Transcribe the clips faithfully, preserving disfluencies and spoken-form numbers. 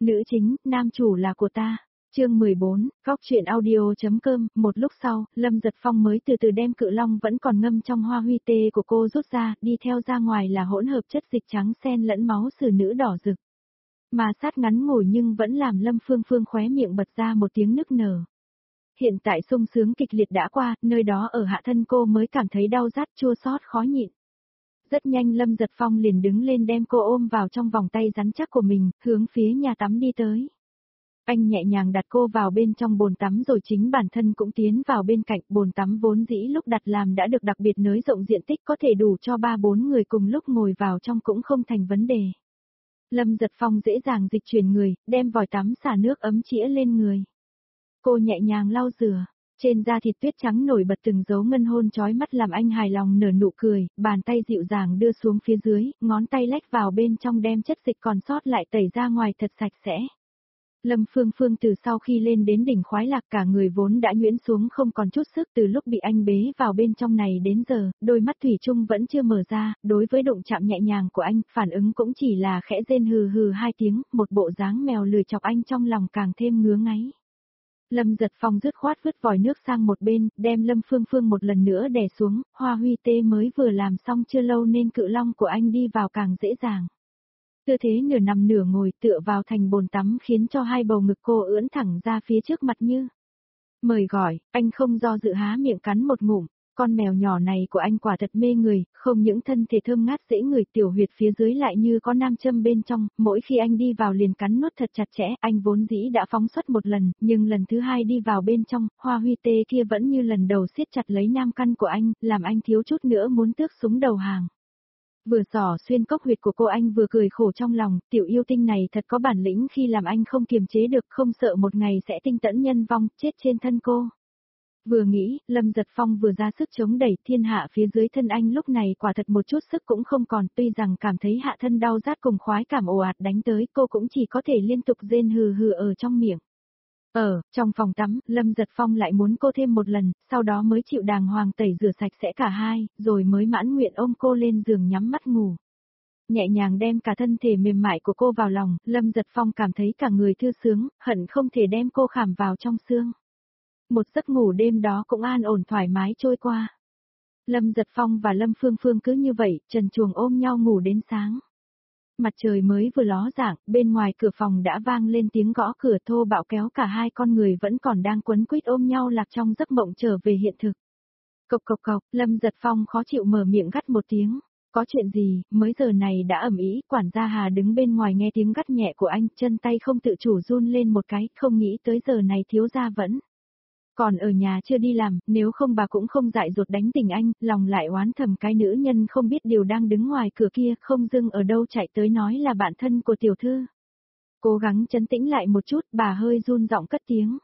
Nữ chính, nam chủ là của ta. Chương mười bốn, góc truyện audio.com, một lúc sau, Lâm Giật Phong mới từ từ đem cự long vẫn còn ngâm trong hoa huy tê của cô rút ra, đi theo ra ngoài là hỗn hợp chất dịch trắng xen lẫn máu xử nữ đỏ rực. Mà sát ngắn ngủi nhưng vẫn làm Lâm Phương Phương khóe miệng bật ra một tiếng nức nở. Hiện tại sung sướng kịch liệt đã qua, nơi đó ở hạ thân cô mới cảm thấy đau rát chua xót khó nhịn. Rất nhanh Lâm Giật Phong liền đứng lên đem cô ôm vào trong vòng tay rắn chắc của mình, hướng phía nhà tắm đi tới. Anh nhẹ nhàng đặt cô vào bên trong bồn tắm rồi chính bản thân cũng tiến vào bên cạnh. Bồn tắm vốn dĩ lúc đặt làm đã được đặc biệt nới rộng diện tích, có thể đủ cho ba bốn người cùng lúc ngồi vào trong cũng không thành vấn đề. Lâm Giật Phong dễ dàng dịch chuyển người, đem vòi tắm xả nước ấm chĩa lên người. Cô nhẹ nhàng lau rửa, trên da thịt tuyết trắng nổi bật từng dấu ngân hôn chói mắt làm anh hài lòng nở nụ cười, bàn tay dịu dàng đưa xuống phía dưới, ngón tay lách vào bên trong đem chất dịch còn sót lại tẩy ra ngoài thật sạch sẽ. Lâm Phương Phương từ sau khi lên đến đỉnh khoái lạc cả người vốn đã nhuyễn xuống không còn chút sức, từ lúc bị anh bế vào bên trong này đến giờ, đôi mắt thủy chung vẫn chưa mở ra, đối với động chạm nhẹ nhàng của anh, phản ứng cũng chỉ là khẽ rên hừ hừ hai tiếng, một bộ dáng mèo lười chọc anh trong lòng càng thêm ngứa ngáy. Lâm Giật Phong dứt khoát vứt vòi nước sang một bên, đem Lâm Phương Phương một lần nữa đè xuống, hoa huy tê mới vừa làm xong chưa lâu nên cự long của anh đi vào càng dễ dàng. Tư thế nửa nằm nửa ngồi tựa vào thành bồn tắm khiến cho hai bầu ngực cô ưỡn thẳng ra phía trước mặt như. Mời gọi, anh không do dự há miệng cắn một ngụm, con mèo nhỏ này của anh quả thật mê người, không những thân thể thơm ngát dễ ngửi, tiểu huyệt phía dưới lại như có nam châm bên trong, mỗi khi anh đi vào liền cắn nuốt thật chặt chẽ, anh vốn dĩ đã phóng xuất một lần, nhưng lần thứ hai đi vào bên trong, hoa huy tê kia vẫn như lần đầu siết chặt lấy nam căn của anh, làm anh thiếu chút nữa muốn tước súng đầu hàng. Vừa xỏ xuyên cốc huyệt của cô anh vừa cười khổ trong lòng, tiểu yêu tinh này thật có bản lĩnh khi làm anh không kiềm chế được, không sợ một ngày sẽ tinh tẫn nhân vong, chết trên thân cô. Vừa nghĩ, Lâm Giật Phong vừa ra sức chống đẩy, thiên hạ phía dưới thân anh lúc này quả thật một chút sức cũng không còn, tuy rằng cảm thấy hạ thân đau rát cùng khoái cảm ồ ạt đánh tới, cô cũng chỉ có thể liên tục rên hừ hừ ở trong miệng. Ở, trong phòng tắm, Lâm Giật Phong lại muốn cô thêm một lần, sau đó mới chịu đàng hoàng tẩy rửa sạch sẽ cả hai, rồi mới mãn nguyện ôm cô lên giường nhắm mắt ngủ. Nhẹ nhàng đem cả thân thể mềm mại của cô vào lòng, Lâm Giật Phong cảm thấy cả người thư sướng, hận không thể đem cô khảm vào trong xương. Một giấc ngủ đêm đó cũng an ổn thoải mái trôi qua. Lâm Giật Phong và Lâm Phương Phương cứ như vậy, trần truồng ôm nhau ngủ đến sáng. Mặt trời mới vừa ló dạng, bên ngoài cửa phòng đã vang lên tiếng gõ cửa thô bạo kéo cả hai con người vẫn còn đang quấn quýt ôm nhau lạc trong giấc mộng trở về hiện thực. Cộc cộc cộc, Lâm Giật Phong khó chịu mở miệng gắt một tiếng. Có chuyện gì, mới giờ này đã ầm ĩ, quản gia Hà đứng bên ngoài nghe tiếng gắt nhẹ của anh, chân tay không tự chủ run lên một cái, không nghĩ tới giờ này thiếu gia vẫn còn ở nhà chưa đi làm, nếu không bà cũng không dại dột đánh tỉnh anh, lòng lại oán thầm cái nữ nhân không biết điều đang đứng ngoài cửa kia, không dưng ở đâu chạy tới nói là bạn thân của tiểu thư. Cố gắng trấn tĩnh lại một chút, bà hơi run giọng cất tiếng.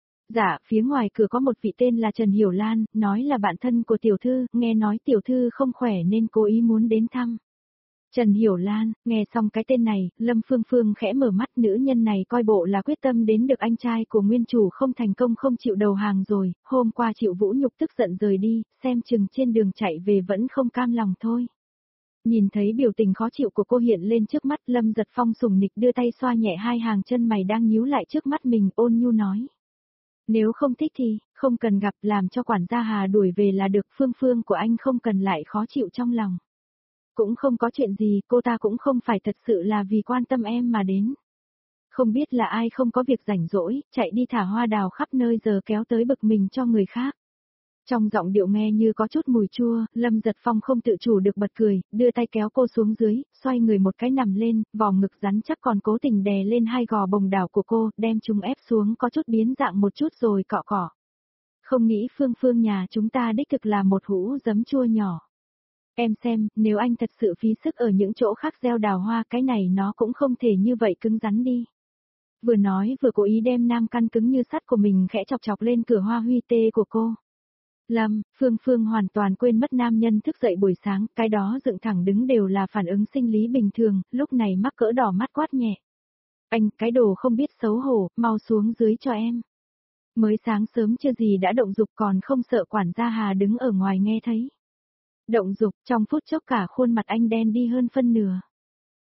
Dạ, phía ngoài cửa có một vị tên là Trần Hiểu Lan, nói là bạn thân của tiểu thư, nghe nói tiểu thư không khỏe nên cố ý muốn đến thăm. Trần Hiểu Lan, nghe xong cái tên này, Lâm Phương Phương khẽ mở mắt, nữ nhân này coi bộ là quyết tâm đến được anh trai của nguyên chủ không thành công không chịu đầu hàng rồi, hôm qua chịu vũ nhục tức giận rời đi, xem chừng trên đường chạy về vẫn không cam lòng thôi. Nhìn thấy biểu tình khó chịu của cô hiện lên trước mắt, Lâm Giật Phong sùng nịch đưa tay xoa nhẹ hai hàng chân mày đang nhíu lại trước mắt mình, ôn nhu nói. Nếu không thích thì, không cần gặp, làm cho quản gia Hà đuổi về là được, Phương Phương của anh không cần lại khó chịu trong lòng. Cũng không có chuyện gì, cô ta cũng không phải thật sự là vì quan tâm em mà đến. Không biết là ai không có việc rảnh rỗi, chạy đi thả hoa đào khắp nơi giờ kéo tới bực mình cho người khác. Trong giọng điệu nghe như có chút mùi chua, Lâm Giật Phong không tự chủ được bật cười, đưa tay kéo cô xuống dưới, xoay người một cái nằm lên, vòng ngực rắn chắc còn cố tình đè lên hai gò bồng đảo của cô, đem chúng ép xuống có chút biến dạng một chút rồi cọ cọ. Không nghĩ Phương Phương nhà chúng ta đích thực là một hũ giấm chua nhỏ. Em xem, nếu anh thật sự phí sức ở những chỗ khác gieo đào hoa, cái này nó cũng không thể như vậy cứng rắn đi. Vừa nói vừa cố ý đem nam căn cứng như sắt của mình khẽ chọc chọc lên cửa hoa huy tê của cô. Lâm, Phương Phương hoàn toàn quên mất nam nhân thức dậy buổi sáng, cái đó dựng thẳng đứng đều là phản ứng sinh lý bình thường, lúc này mắc cỡ đỏ mắt quát nhẹ. Anh, cái đồ không biết xấu hổ, mau xuống dưới cho em. Mới sáng sớm chưa gì đã động dục còn không sợ quản gia Hà đứng ở ngoài nghe thấy. Động dục, trong phút chốc cả khuôn mặt anh đen đi hơn phân nửa.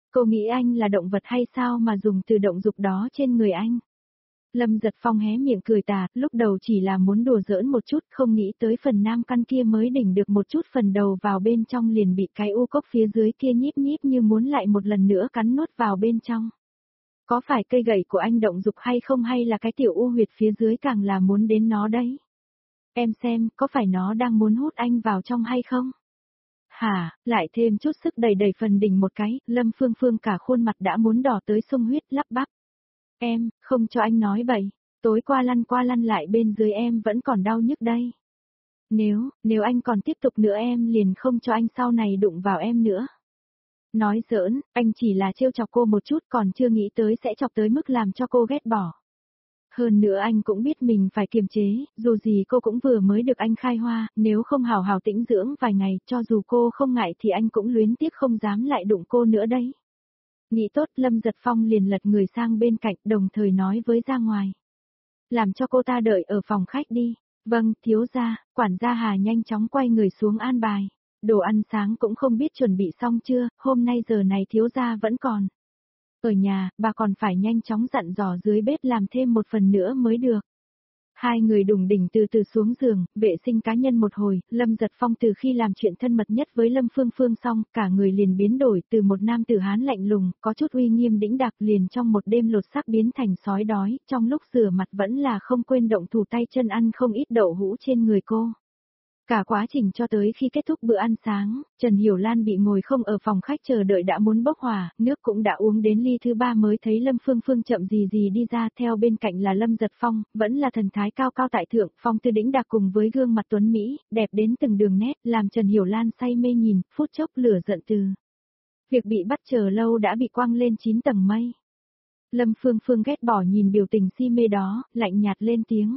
Cô nghĩ anh là động vật hay sao mà dùng từ động dục đó trên người anh? Lâm Giật Phong hé miệng cười tà, lúc đầu chỉ là muốn đùa giỡn một chút, không nghĩ tới phần nam căn kia mới đỉnh được một chút phần đầu vào bên trong liền bị cái u cốc phía dưới kia nhíp nhíp như muốn lại một lần nữa cắn nuốt vào bên trong. Có phải cây gậy của anh động dục hay không, hay là cái tiểu u huyệt phía dưới càng là muốn đến nó đấy? Em xem, có phải nó đang muốn hút anh vào trong hay không? Hả, lại thêm chút sức đầy đầy phần đỉnh một cái, Lâm Phương Phương cả khuôn mặt đã muốn đỏ tới sung huyết lắp bắp. Em, không cho anh nói bậy, tối qua lăn qua lăn lại bên dưới em vẫn còn đau nhức đây. Nếu, nếu anh còn tiếp tục nữa em liền không cho anh sau này đụng vào em nữa. Nói giỡn, anh chỉ là trêu chọc cô một chút còn chưa nghĩ tới sẽ chọc tới mức làm cho cô ghét bỏ. Hơn nữa anh cũng biết mình phải kiềm chế, dù gì cô cũng vừa mới được anh khai hoa, nếu không hào hào tĩnh dưỡng vài ngày, cho dù cô không ngại thì anh cũng luyến tiếc không dám lại đụng cô nữa đấy. Nghĩ tốt, Lâm Giật Phong liền lật người sang bên cạnh, đồng thời nói với ra ngoài. Làm cho cô ta đợi ở phòng khách đi. Vâng, thiếu gia. Quản gia Hà nhanh chóng quay người xuống an bài. Đồ ăn sáng cũng không biết chuẩn bị xong chưa, hôm nay giờ này thiếu gia vẫn còn. Ở nhà, bà còn phải nhanh chóng dặn dò dưới bếp làm thêm một phần nữa mới được. Hai người đùng đỉnh từ từ xuống giường, vệ sinh cá nhân một hồi, Lâm Giật Phong từ khi làm chuyện thân mật nhất với Lâm Phương Phương xong, cả người liền biến đổi từ một nam tử Hán lạnh lùng, có chút uy nghiêm đĩnh đạc liền trong một đêm lột xác biến thành sói đói, trong lúc rửa mặt vẫn là không quên động thủ tay chân ăn không ít đậu hũ trên người cô. Cả quá trình cho tới khi kết thúc bữa ăn sáng, Trần Hiểu Lan bị ngồi không ở phòng khách chờ đợi đã muốn bốc hỏa, nước cũng đã uống đến ly thứ ba mới thấy Lâm Phương Phương chậm gì gì đi ra, theo bên cạnh là Lâm Giật Phong, vẫn là thần thái cao cao tại thượng, phong tư đĩnh đạc cùng với gương mặt tuấn Mỹ, đẹp đến từng đường nét, làm Trần Hiểu Lan say mê nhìn, phút chốc lửa giận từ. Việc bị bắt chờ lâu đã bị quăng lên chín tầng mây. Lâm Phương Phương ghét bỏ nhìn biểu tình si mê đó, lạnh nhạt lên tiếng.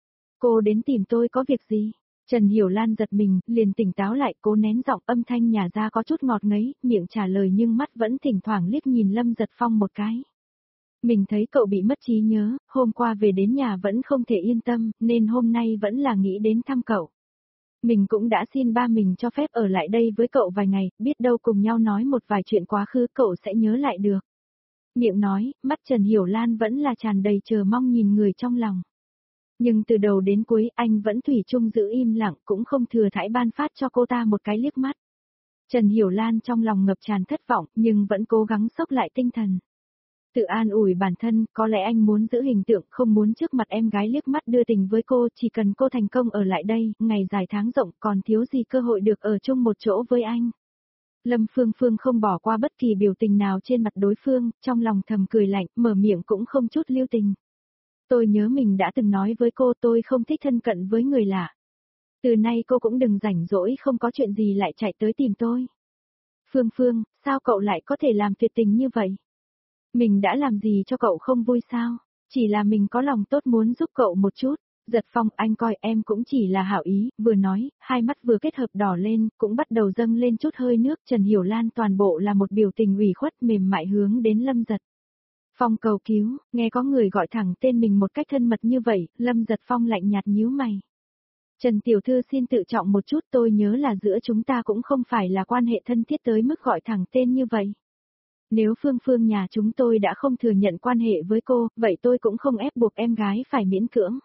Cô đến tìm tôi có việc gì? Trần Hiểu Lan giật mình, liền tỉnh táo lại, cố nén giọng âm thanh nhà ra có chút ngọt ngấy, miệng trả lời nhưng mắt vẫn thỉnh thoảng liếc nhìn Lâm Giật Phong một cái. Mình thấy cậu bị mất trí nhớ, hôm qua về đến nhà vẫn không thể yên tâm, nên hôm nay vẫn là nghĩ đến thăm cậu. Mình cũng đã xin ba mình cho phép ở lại đây với cậu vài ngày, biết đâu cùng nhau nói một vài chuyện quá khứ cậu sẽ nhớ lại được. Miệng nói, mắt Trần Hiểu Lan vẫn là tràn đầy chờ mong nhìn người trong lòng. Nhưng từ đầu đến cuối anh vẫn thủy chung giữ im lặng cũng không thừa thãi ban phát cho cô ta một cái liếc mắt. Trần Hiểu Lan trong lòng ngập tràn thất vọng nhưng vẫn cố gắng xốc lại tinh thần. Tự an ủi bản thân, có lẽ anh muốn giữ hình tượng không muốn trước mặt em gái liếc mắt đưa tình với cô, chỉ cần cô thành công ở lại đây, ngày dài tháng rộng còn thiếu gì cơ hội được ở chung một chỗ với anh. Lâm Phương Phương không bỏ qua bất kỳ biểu tình nào trên mặt đối phương, trong lòng thầm cười lạnh, mở miệng cũng không chút lưu tình. Tôi nhớ mình đã từng nói với cô tôi không thích thân cận với người lạ. Từ nay cô cũng đừng rảnh rỗi không có chuyện gì lại chạy tới tìm tôi. Phương Phương, sao cậu lại có thể làm tuyệt tình như vậy? Mình đã làm gì cho cậu không vui sao? Chỉ là mình có lòng tốt muốn giúp cậu một chút. Giật Phong, anh coi em cũng chỉ là hảo ý, vừa nói, hai mắt vừa kết hợp đỏ lên, cũng bắt đầu dâng lên chút hơi nước. Trần Hiểu Lan toàn bộ là một biểu tình ủy khuất mềm mại hướng đến Lâm Giật Phong cầu cứu, nghe có người gọi thẳng tên mình một cách thân mật như vậy, Lâm Giật Phong lạnh nhạt nhíu mày. Trần Tiểu Thư xin tự trọng một chút, tôi nhớ là giữa chúng ta cũng không phải là quan hệ thân thiết tới mức gọi thẳng tên như vậy. Nếu Phương Phương nhà chúng tôi đã không thừa nhận quan hệ với cô, vậy tôi cũng không ép buộc em gái phải miễn cưỡng.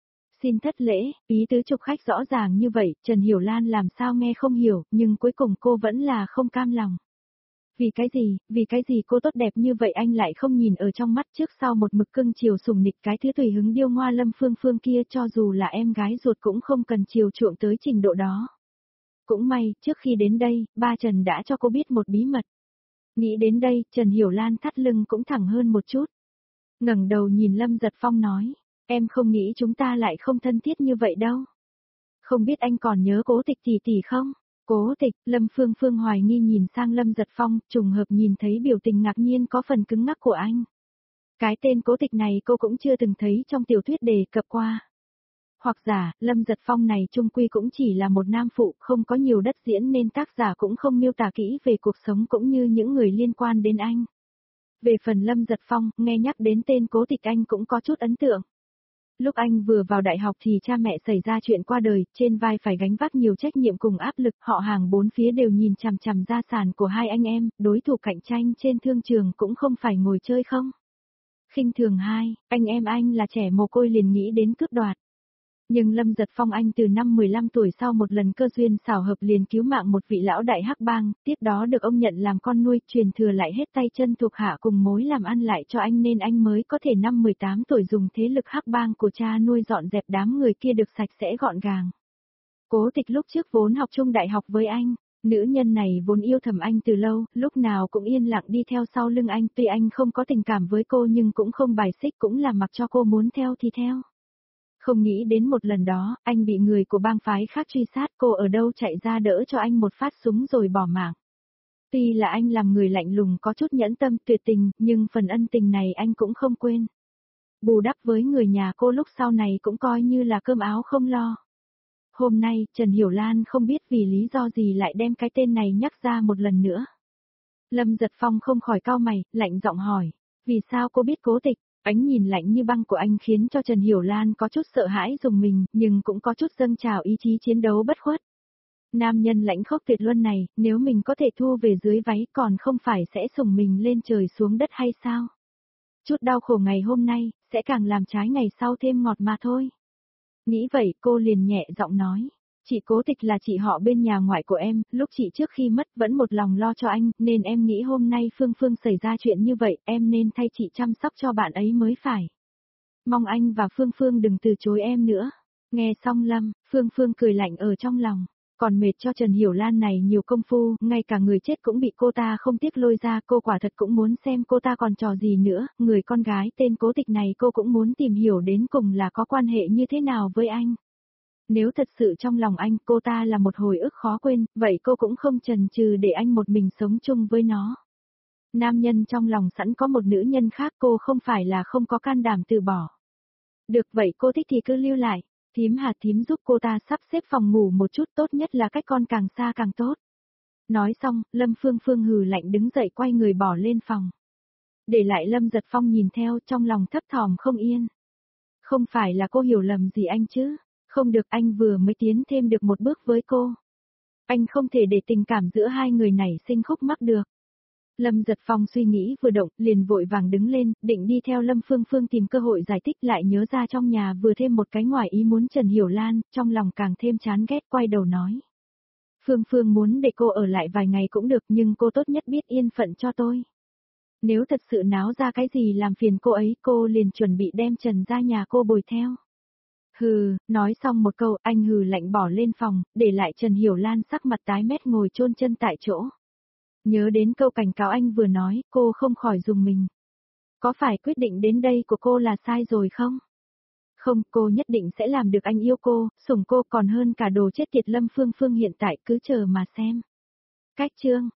Xin thất lễ, ý tứ chụp khách rõ ràng như vậy, Trần Hiểu Lan làm sao nghe không hiểu, nhưng cuối cùng cô vẫn là không cam lòng. Vì cái gì, vì cái gì cô tốt đẹp như vậy anh lại không nhìn ở trong mắt trước sau một mực cưng chiều sủng nịch cái thứ tùy hứng điêu ngoa Lâm Phương Phương kia cho dù là em gái ruột cũng không cần chiều chuộng tới trình độ đó. Cũng may, trước khi đến đây, ba Trần đã cho cô biết một bí mật. Nghĩ đến đây, Trần Hiểu Lan thắt lưng cũng thẳng hơn một chút. Ngẩng đầu nhìn Lâm Giật Phong nói, em không nghĩ chúng ta lại không thân thiết như vậy đâu. Không biết anh còn nhớ Cố Tịch tỷ tỷ không? Cố Tịch, Lâm Phương Phương hoài nghi nhìn sang Lâm Giật Phong, trùng hợp nhìn thấy biểu tình ngạc nhiên có phần cứng ngắc của anh. Cái tên Cố Tịch này cô cũng chưa từng thấy trong tiểu thuyết đề cập qua. Hoặc giả, Lâm Giật Phong này trung quy cũng chỉ là một nam phụ, không có nhiều đất diễn nên tác giả cũng không miêu tả kỹ về cuộc sống cũng như những người liên quan đến anh. Về phần Lâm Giật Phong, nghe nhắc đến tên Cố Tịch anh cũng có chút ấn tượng. Lúc anh vừa vào đại học thì cha mẹ xảy ra chuyện qua đời, trên vai phải gánh vác nhiều trách nhiệm cùng áp lực, họ hàng bốn phía đều nhìn chằm chằm gia sản của hai anh em, đối thủ cạnh tranh trên thương trường cũng không phải ngồi chơi không. Khinh thường hai, anh em anh là trẻ mồ côi liền nghĩ đến cướp đoạt. Nhưng Lâm Giật Phong anh từ năm mười lăm tuổi sau một lần cơ duyên xảo hợp liền cứu mạng một vị lão đại hắc bang, tiếp đó được ông nhận làm con nuôi, truyền thừa lại hết tay chân thuộc hạ cùng mối làm ăn lại cho anh nên anh mới có thể năm mười tám tuổi dùng thế lực hắc bang của cha nuôi dọn dẹp đám người kia được sạch sẽ gọn gàng. Cố Tịch lúc trước vốn học chung đại học với anh, nữ nhân này vốn yêu thầm anh từ lâu, lúc nào cũng yên lặng đi theo sau lưng anh, tuy anh không có tình cảm với cô nhưng cũng không bài xích, cũng là mặc cho cô muốn theo thì theo. Không nghĩ đến một lần đó, anh bị người của bang phái khác truy sát, cô ở đâu chạy ra đỡ cho anh một phát súng rồi bỏ mạng. Tuy là anh làm người lạnh lùng có chút nhẫn tâm tuyệt tình, nhưng phần ân tình này anh cũng không quên. Bù đắp với người nhà cô lúc sau này cũng coi như là cơm áo không lo. Hôm nay, Trần Hiểu Lan không biết vì lý do gì lại đem cái tên này nhắc ra một lần nữa. Lâm Giật Phong không khỏi cau mày, lạnh giọng hỏi, vì sao cô biết Cố Tịch? Ánh nhìn lạnh như băng của anh khiến cho Trần Hiểu Lan có chút sợ hãi rùng mình, nhưng cũng có chút dâng trào ý chí chiến đấu bất khuất. Nam nhân lãnh khốc tuyệt luân này, nếu mình có thể thu về dưới váy còn không phải sẽ sủng mình lên trời xuống đất hay sao? Chút đau khổ ngày hôm nay, sẽ càng làm trái ngày sau thêm ngọt mà thôi. Nghĩ vậy cô liền nhẹ giọng nói. Chị Cố Tịch là chị họ bên nhà ngoại của em, lúc chị trước khi mất vẫn một lòng lo cho anh, nên em nghĩ hôm nay Phương Phương xảy ra chuyện như vậy, em nên thay chị chăm sóc cho bạn ấy mới phải. Mong anh và Phương Phương đừng từ chối em nữa. Nghe xong Lâm, Phương Phương cười lạnh ở trong lòng, còn mệt cho Trần Hiểu Lan này nhiều công phu, ngay cả người chết cũng bị cô ta không tiếc lôi ra, cô quả thật cũng muốn xem cô ta còn trò gì nữa, người con gái tên Cố Tịch này cô cũng muốn tìm hiểu đến cùng là có quan hệ như thế nào với anh. Nếu thật sự trong lòng anh cô ta là một hồi ức khó quên, vậy cô cũng không chần chừ để anh một mình sống chung với nó. Nam nhân trong lòng sẵn có một nữ nhân khác, cô không phải là không có can đảm từ bỏ. Được vậy cô thích thì cứ lưu lại, thím Hạt thím giúp cô ta sắp xếp phòng ngủ một chút, tốt nhất là cách con càng xa càng tốt. Nói xong, Lâm Phương Phương hừ lạnh đứng dậy quay người bỏ lên phòng. Để lại Lâm Giật Phong nhìn theo trong lòng thấp thỏm không yên. Không phải là cô hiểu lầm gì anh chứ? Không được, anh vừa mới tiến thêm được một bước với cô. Anh không thể để tình cảm giữa hai người này sinh khúc mắc được. Lâm Giật Phong suy nghĩ vừa động, liền vội vàng đứng lên, định đi theo Lâm Phương Phương tìm cơ hội giải thích, lại nhớ ra trong nhà vừa thêm một cái ngoài ý muốn Trần Hiểu Lan, trong lòng càng thêm chán ghét, quay đầu nói. Phương Phương muốn để cô ở lại vài ngày cũng được, nhưng cô tốt nhất biết yên phận cho tôi. Nếu thật sự náo ra cái gì làm phiền cô ấy, cô liền chuẩn bị đem Trần ra nhà cô bồi theo. Hừ, nói xong một câu, anh hừ lạnh bỏ lên phòng, để lại Trần Hiểu Lan sắc mặt tái mét ngồi chôn chân tại chỗ. Nhớ đến câu cảnh cáo anh vừa nói, cô không khỏi rùng mình. Có phải quyết định đến đây của cô là sai rồi không? Không, cô nhất định sẽ làm được anh yêu cô, sủng cô còn hơn cả đồ chết tiệt Lâm Phương Phương hiện tại, cứ chờ mà xem. Cách chương